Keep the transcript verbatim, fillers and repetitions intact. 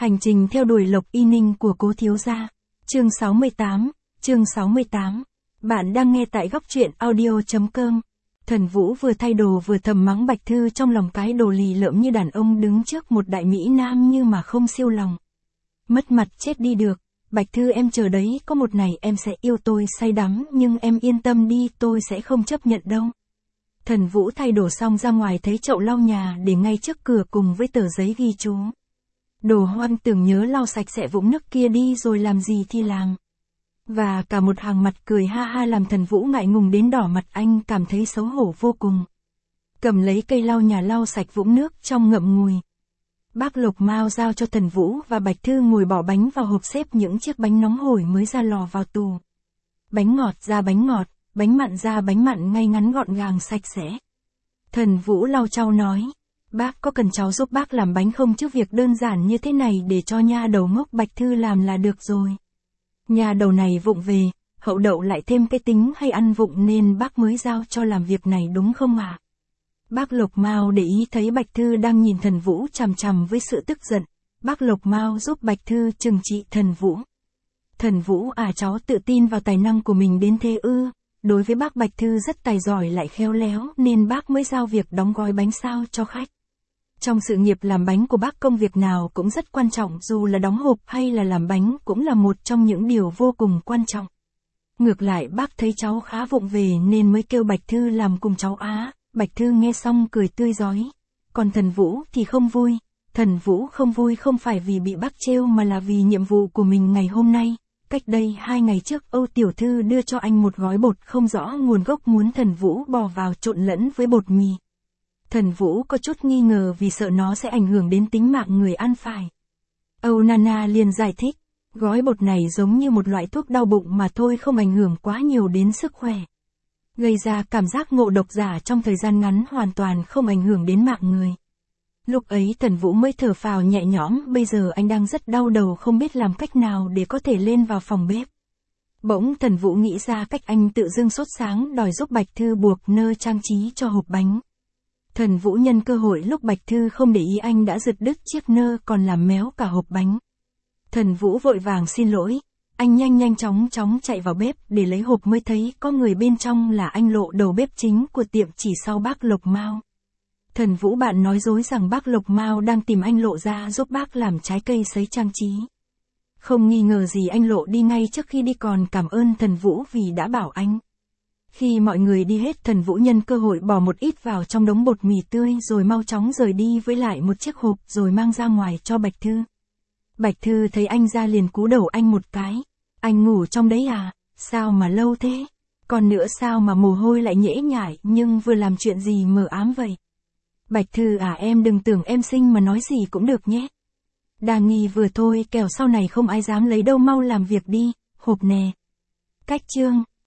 Hành trình theo đuổi Lộc Y Ninh của Cố thiếu gia. Chương sáu mươi tám, chương sáu mươi tám. Bạn đang nghe tại góc truyện audio chấm com. Thần Vũ vừa thay đồ vừa thầm mắng Bạch Thư trong lòng, cái đồ lì lợm như đàn ông đứng trước một đại mỹ nam như mà không siêu lòng. Mất mặt chết đi được, Bạch Thư em chờ đấy, có một ngày em sẽ yêu tôi say đắm, nhưng em yên tâm đi, tôi sẽ không chấp nhận đâu. Thần Vũ thay đồ xong ra ngoài thấy chậu lau nhà để ngay trước cửa cùng với tờ giấy ghi chú. Đồ hoang tưởng nhớ lau sạch sẽ vũng nước kia đi rồi làm gì thì làm. Và cả một hàng mặt cười ha ha làm Thần Vũ ngại ngùng đến đỏ mặt, anh cảm thấy xấu hổ vô cùng. Cầm lấy cây lau nhà lau sạch vũng nước trong ngậm ngùi. Bác Lộc Mao giao cho Thần Vũ và Bạch Thư ngồi bỏ bánh vào hộp, xếp những chiếc bánh nóng hổi mới ra lò vào tủ. Bánh ngọt ra bánh ngọt, bánh mặn ra bánh mặn, ngay ngắn gọn gàng sạch sẽ. Thần Vũ lau chau nói, bác có cần cháu giúp bác làm bánh không chứ, việc đơn giản như thế này để cho nha đầu ngốc Bạch Thư làm là được rồi. Nha đầu này vụng về, hậu đậu lại thêm cái tính hay ăn vụng nên bác mới giao cho làm việc này đúng không ạ? À? Bác Lộc Mao để ý thấy Bạch Thư đang nhìn Thần Vũ chằm chằm với sự tức giận. Bác Lộc Mao giúp Bạch Thư trừng trị Thần Vũ. Thần Vũ à, cháu tự tin vào tài năng của mình đến thế ư? Đối với bác Bạch Thư rất tài giỏi lại khéo léo nên bác mới giao việc đóng gói bánh sao cho khách. Trong sự nghiệp làm bánh của bác, công việc nào cũng rất quan trọng, dù là đóng hộp hay là làm bánh cũng là một trong những điều vô cùng quan trọng. Ngược lại bác thấy cháu khá vụng về nên mới kêu Bạch Thư làm cùng cháu á. Bạch Thư nghe xong cười tươi rói. Còn Thần Vũ thì không vui. Thần Vũ không vui không phải vì bị bác trêu mà là vì nhiệm vụ của mình ngày hôm nay. Cách đây hai ngày trước Âu Tiểu Thư đưa cho anh một gói bột không rõ nguồn gốc, muốn Thần Vũ bỏ vào trộn lẫn với bột mì. Thần Vũ có chút nghi ngờ vì sợ nó sẽ ảnh hưởng đến tính mạng người ăn phải. Âu Nana liền giải thích, gói bột này giống như một loại thuốc đau bụng mà thôi, không ảnh hưởng quá nhiều đến sức khỏe. Gây ra cảm giác ngộ độc giả trong thời gian ngắn, hoàn toàn không ảnh hưởng đến mạng người. Lúc ấy Thần Vũ mới thở phào nhẹ nhõm, bây giờ anh đang rất đau đầu không biết làm cách nào để có thể lên vào phòng bếp. Bỗng Thần Vũ nghĩ ra cách, anh tự dưng sốt sáng đòi giúp Bạch Thư buộc nơ trang trí cho hộp bánh. Thần Vũ nhân cơ hội lúc Bạch Thư không để ý, anh đã giật đứt chiếc nơ còn làm méo cả hộp bánh. Thần Vũ vội vàng xin lỗi, anh nhanh nhanh chóng chóng chạy vào bếp để lấy hộp mới thấy có người bên trong là anh Lộ, đầu bếp chính của tiệm chỉ sau bác Lộc Mao. Thần Vũ bạn nói dối rằng bác Lộc Mao đang tìm anh Lộ ra giúp bác làm trái cây sấy trang trí. Không nghi ngờ gì, anh Lộ đi ngay trước khi đi còn cảm ơn Thần Vũ vì đã bảo anh. Khi mọi người đi hết, Thần Vũ nhân cơ hội bỏ một ít vào trong đống bột mì tươi rồi mau chóng rời đi với lại một chiếc hộp rồi mang ra ngoài cho Bạch Thư. Bạch Thư thấy anh ra liền cú đầu anh một cái. Anh ngủ trong đấy à? Sao mà lâu thế? Còn nữa sao mà mồ hôi lại nhễ nhại, nhưng vừa làm chuyện gì mờ ám vậy? Bạch Thư à, em đừng tưởng em xinh mà nói gì cũng được nhé. Đa nghi vừa thôi, kẻo sau này không ai dám lấy đâu, mau làm việc đi, hộp nè. Cách chương